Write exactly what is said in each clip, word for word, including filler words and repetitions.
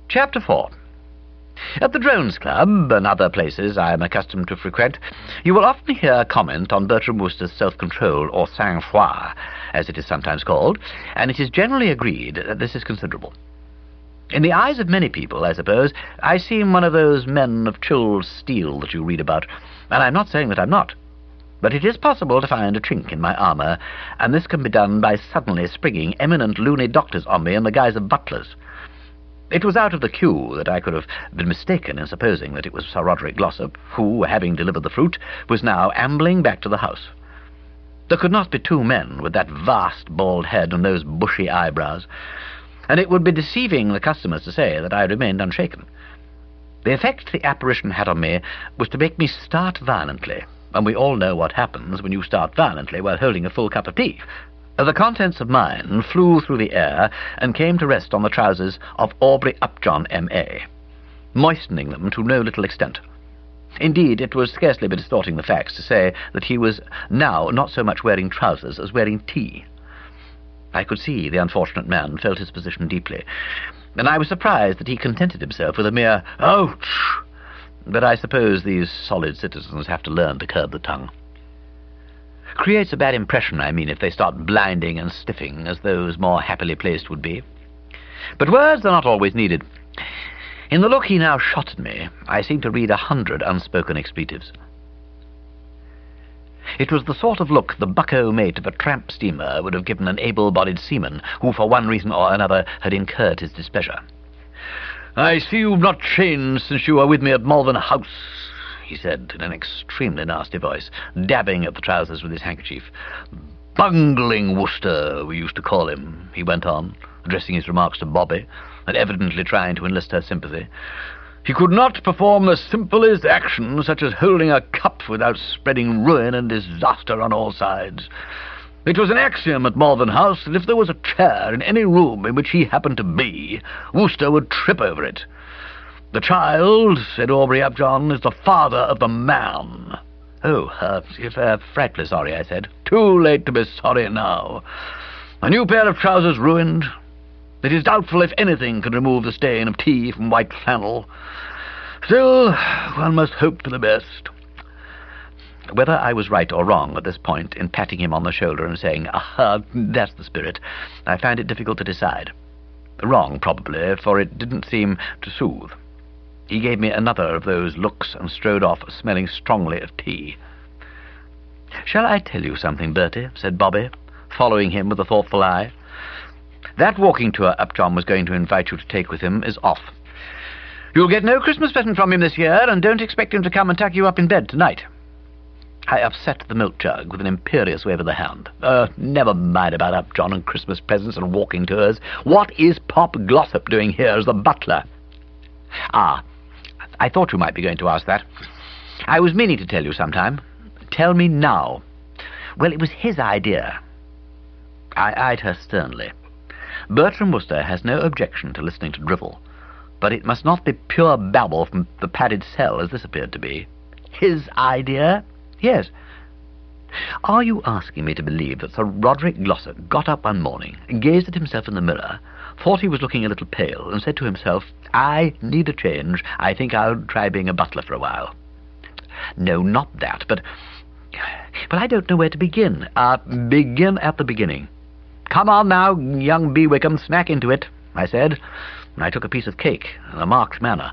Chapter four. At the Drones Club and other places I am accustomed to frequent, you will often hear a comment on Bertram Wooster's self-control, or sang-froid, as it is sometimes called, and it is generally agreed that this is considerable. In the eyes of many people, I suppose, I seem one of those men of chilled steel that you read about, and I'm not saying that I'm not. But it is possible to find a chink in my armour, and this can be done by suddenly springing eminent loony doctors on me in the guise of butlers. It was out of the queue that I could have been mistaken in supposing that it was Sir Roderick Glossop, who, having delivered the fruit, was now ambling back to the house. There could not be two men with that vast bald head and those bushy eyebrows, and it would be deceiving the customers to say that I remained unshaken. The effect the apparition had on me was to make me start violently, and we all know what happens when you start violently while holding a full cup of tea. The contents of mine flew through the air and came to rest on the trousers of Aubrey Upjohn, M A, moistening them to no little extent. Indeed, it would scarcely be distorting the facts to say that he was now not so much wearing trousers as wearing tea. I could see the unfortunate man felt his position deeply, and I was surprised that he contented himself with a mere "ouch!" But I suppose these solid citizens have to learn to curb the tongue. Creates a bad impression, I mean, if they start blinding and stiffing, as those more happily placed would be. But words are not always needed. In the look he now shot at me, I seemed to read a hundred unspoken expletives. It was the sort of look the bucko mate of a tramp steamer would have given an able-bodied seaman who, for one reason or another, had incurred his displeasure. "I see you've not changed since you were with me at Malvern House," he said in an extremely nasty voice, dabbing at the trousers with his handkerchief. "Bungling Wooster, we used to call him," he went on, addressing his remarks to Bobby, and evidently trying to enlist her sympathy. "He could not perform the simplest action, such as holding a cup, without spreading ruin and disaster on all sides. It was an axiom at Malvern House that if there was a chair in any room in which he happened to be, Wooster would trip over it. 'The child,' said Aubrey Upjohn, 'is the father of the man.'" "Oh, uh, if, uh, frightfully sorry," I said. "Too late to be sorry now. A new pair of trousers ruined. It is doubtful if anything can remove the stain of tea from white flannel. Still, one must hope for the best." Whether I was right or wrong at this point in patting him on the shoulder and saying, "Ah, that's the spirit," I find it difficult to decide. Wrong, probably, for it didn't seem to soothe. He gave me another of those looks and strode off, smelling strongly of tea. "Shall I tell you something, Bertie?" said Bobby, following him with a thoughtful eye. "That walking tour Upjohn was going to invite you to take with him is off. You'll get no Christmas present from him this year, and don't expect him to come and tuck you up in bed tonight." I upset the milk jug with an imperious wave of the hand. Uh, never mind about Upjohn and Christmas presents and walking tours. What is Pop Glossop doing here as the butler? Ah, I thought you might be going to ask that. I was meaning to tell you sometime. Tell me now. Well, it was his idea. I eyed her sternly. Bertram Wooster has no objection to listening to drivel, but it must not be pure babble from the padded cell, as this appeared to be. His idea? Yes. Are you asking me to believe that Sir Roderick Glossop got up one morning, gazed at himself in the mirror, thought he was looking a little pale, and said to himself, "I need a change. I think I'll try being a butler for a while"? No, not that, but... Well, I don't know where to begin. Uh, begin at the beginning. "Come on now, young B. Wickham, smack into it," I said, and I took a piece of cake in a marked manner.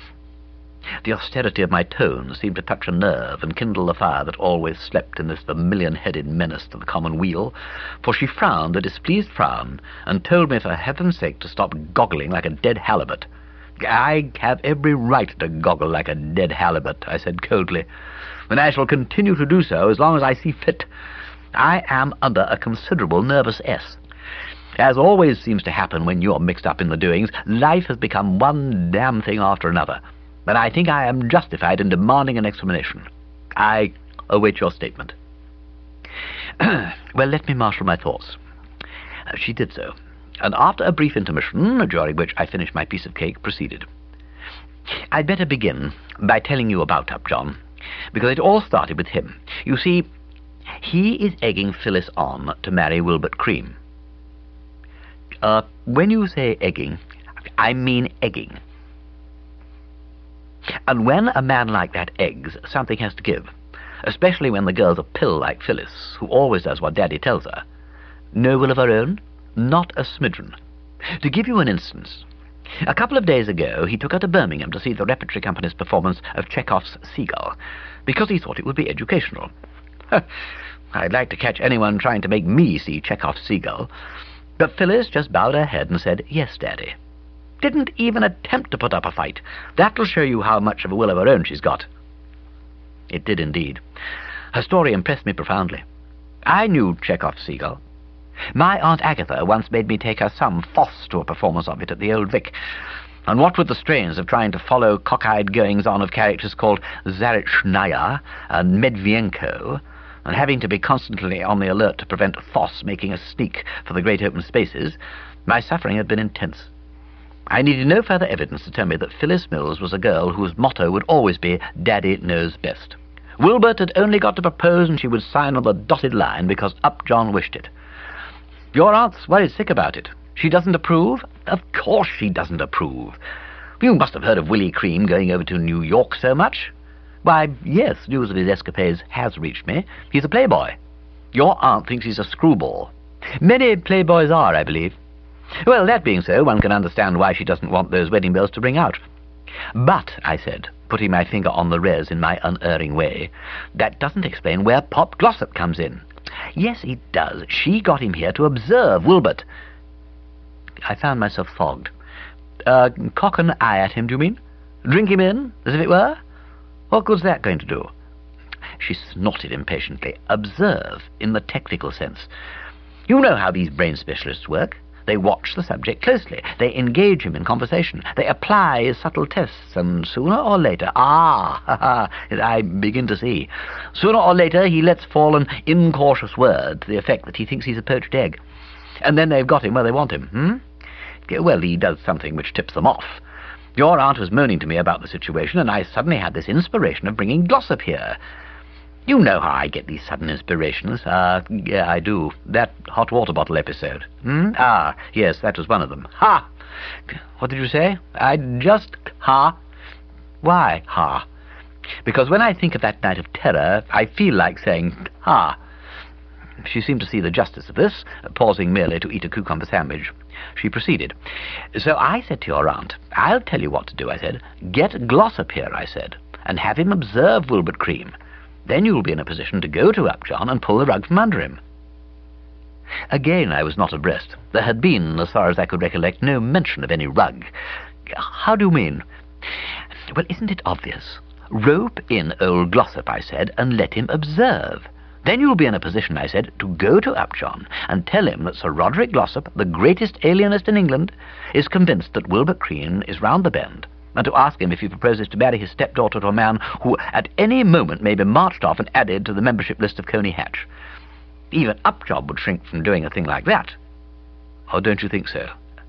The austerity of my tone seemed to touch a nerve and kindle the fire that always slept in this vermilion-headed menace to the common weal, for she frowned a displeased frown and told me for heaven's sake to stop goggling like a dead halibut. "I have every right to goggle like a dead halibut," I said coldly, "and I shall continue to do so as long as I see fit. I am under a considerable nervous S. As always seems to happen when you're mixed up in the doings, life has become one damn thing after another, and I think I am justified in demanding an explanation. I await your statement." Well, let me marshal my thoughts. She did so, and after a brief intermission, during which I finished my piece of cake, proceeded. "I'd better begin by telling you about Upjohn, because it all started with him. You see, he is egging Phyllis on to marry Wilbert Cream." Uh, when you say egging, I mean egging. And when a man like that eggs, something has to give, especially when the girl's a pill like Phyllis, who always does what Daddy tells her. No will of her own? Not a smidgen. To give you an instance, a couple of days ago he took her to Birmingham to see the Repertory Company's performance of Chekhov's Seagull, because he thought it would be educational. I'd like to catch anyone trying to make me see Chekhov's Seagull, but Phyllis just bowed her head and said, "Yes, Daddy." Didn't even attempt to put up a fight. That'll show you how much of a will of her own she's got. It did indeed. Her story impressed me profoundly. I knew Chekhov's Seagull. My Aunt Agatha once made me take her son Foss to a performance of it at the Old Vic, and what with the strains of trying to follow cockeyed goings-on of characters called Zarechnaya and Medvienko, and having to be constantly on the alert to prevent Foss making a sneak for the great open spaces, my suffering had been intense. I needed no further evidence to tell me that Phyllis Mills was a girl whose motto would always be, "Daddy knows best." Wilbert had only got to propose and she would sign on the dotted line because Upjohn wished it. Your aunt's worried sick about it. She doesn't approve? Of course she doesn't approve. You must have heard of Willie Cream going over to New York so much. Why, yes, news of his escapades has reached me. He's a playboy. Your aunt thinks he's a screwball. Many playboys are, I believe. Well, that being so, one can understand why she doesn't want those wedding bells to ring out. But, I said, putting my finger on the res in my unerring way, that doesn't explain where Pop Glossop comes in. Yes, it does. She got him here to observe Wilbert. I found myself fogged. Uh, cock an eye at him, do you mean? Drink him in, as if it were? What good's that going to do? She snorted impatiently. Observe, in the technical sense. You know how these brain specialists work. They watch the subject closely. They engage him in conversation. They apply subtle tests, and sooner or later... Ah, ha, ha, I begin to see. Sooner or later he lets fall an incautious word to the effect that he thinks he's a poached egg. And then they've got him where they want him, hmm? Well, he does something which tips them off. Your aunt was moaning to me about the situation, and I suddenly had this inspiration of bringing Glossop here. You know how I get these sudden inspirations. Ah, uh, yeah, I do. That hot water bottle episode. Hmm? Ah, yes, that was one of them. Ha! What did you say? I just... Ha? Why, ha? Because when I think of that night of terror, I feel like saying, ha. She seemed to see the justice of this, pausing merely to eat a cucumber sandwich. She proceeded. So I said to your aunt, I'll tell you what to do, I said. Get Glossop here, I said, and have him observe Wilbert Cream. Then you'll be in a position to go to Upjohn and pull the rug from under him. Again I was not abreast. There had been, as far as I could recollect, no mention of any rug. How do you mean? Well, isn't it obvious? Rope in old Glossop, I said, and let him observe. Then you'll be in a position, I said, to go to Upjohn and tell him that Sir Roderick Glossop, the greatest alienist in England, is convinced that Wilbert Cream is round the bend, and to ask him if he proposes to marry his stepdaughter to a man who at any moment may be marched off and added to the membership list of Coney Hatch. Even Upjohn would shrink from doing a thing like that. Oh, don't you think so?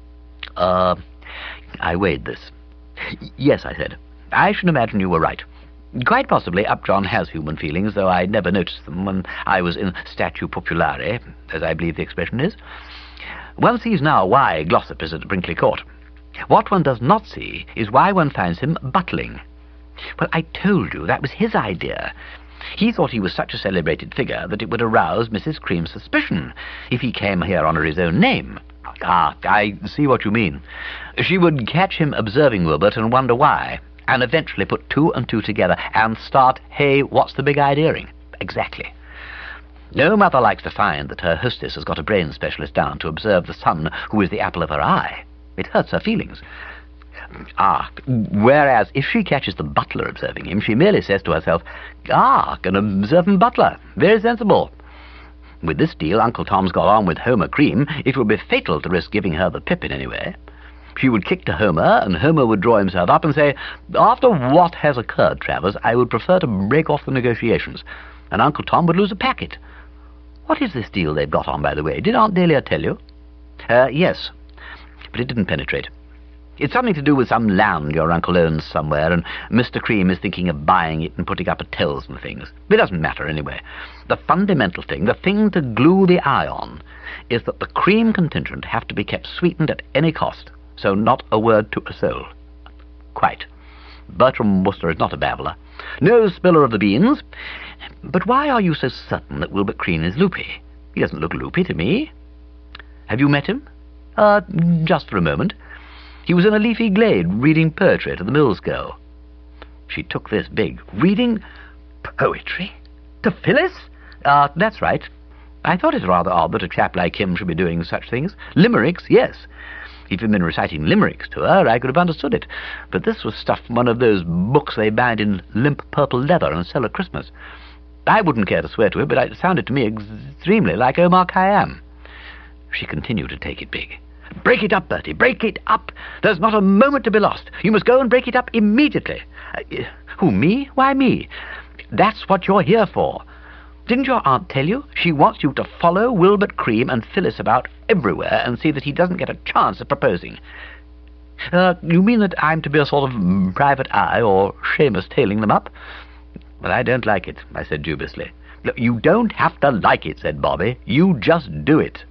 Uh, I weighed this. Yes, I said. I should imagine you were right. Quite possibly Upjohn has human feelings, though I never noticed them when I was in statu populare, as I believe the expression is. One sees now why Glossop is at Brinkley Court. What one does not see is why one finds him buttling. Well, I told you that was his idea. He thought he was such a celebrated figure that it would arouse Missus Cream's suspicion if he came here under his own name. Ah, I see what you mean. She would catch him observing Wilbert and wonder why, and eventually put two and two together and start, hey, what's the big idea-ing? Exactly. No mother likes to find that her hostess has got a brain specialist down to observe the son who is the apple of her eye. It hurts her feelings. Ah, whereas if she catches the butler observing him, she merely says to herself, ah, an observant butler, very sensible. With this deal, Uncle Tom's got on with Homer Cream. It would be fatal to risk giving her the pip in any way. She would kick to Homer, and Homer would draw himself up and say, after what has occurred, Travers, I would prefer to break off the negotiations. And Uncle Tom would lose a packet. What is this deal they've got on, by the way? Did Aunt Dahlia tell you? Uh, yes. But it didn't penetrate. It's something to do with some land your uncle owns somewhere, and Mister Cream is thinking of buying it and putting up hotels and things. It doesn't matter anyway. The fundamental thing, the thing to glue the eye on, is that the Cream contingent have to be kept sweetened at any cost. so not a word to a soul. Quite. Bertram Wooster is not a babbler. No spiller of the beans. But why are you so certain that Wilbert Crean is loopy? He doesn't look loopy to me. Have you met him? Uh, just for a moment. He was in a leafy glade reading poetry to the Mills girl. She took this big. Reading poetry? To Phyllis? Ah, uh, that's right. I thought it rather odd that a chap like him should be doing such things. Limericks, yes. If he'd been reciting limericks to her, I could have understood it. But this was stuff from one of those books they bind in limp purple leather and sell at Christmas. I wouldn't care to swear to it, but it sounded to me extremely like Omar Khayyam. She continued to take it big. Break it up, Bertie, break it up. There's not a moment to be lost. You must go and break it up immediately. Uh, who, me? Why me? That's what you're here for. Didn't your aunt tell you? She wants you to follow Wilbert Cream and Phyllis about everywhere and see that he doesn't get a chance of proposing. Uh, you mean that I'm to be a sort of private eye or Seamus tailing them up? Well, I don't like it, I said dubiously. You don't have to like it, said Bobby. You just do it.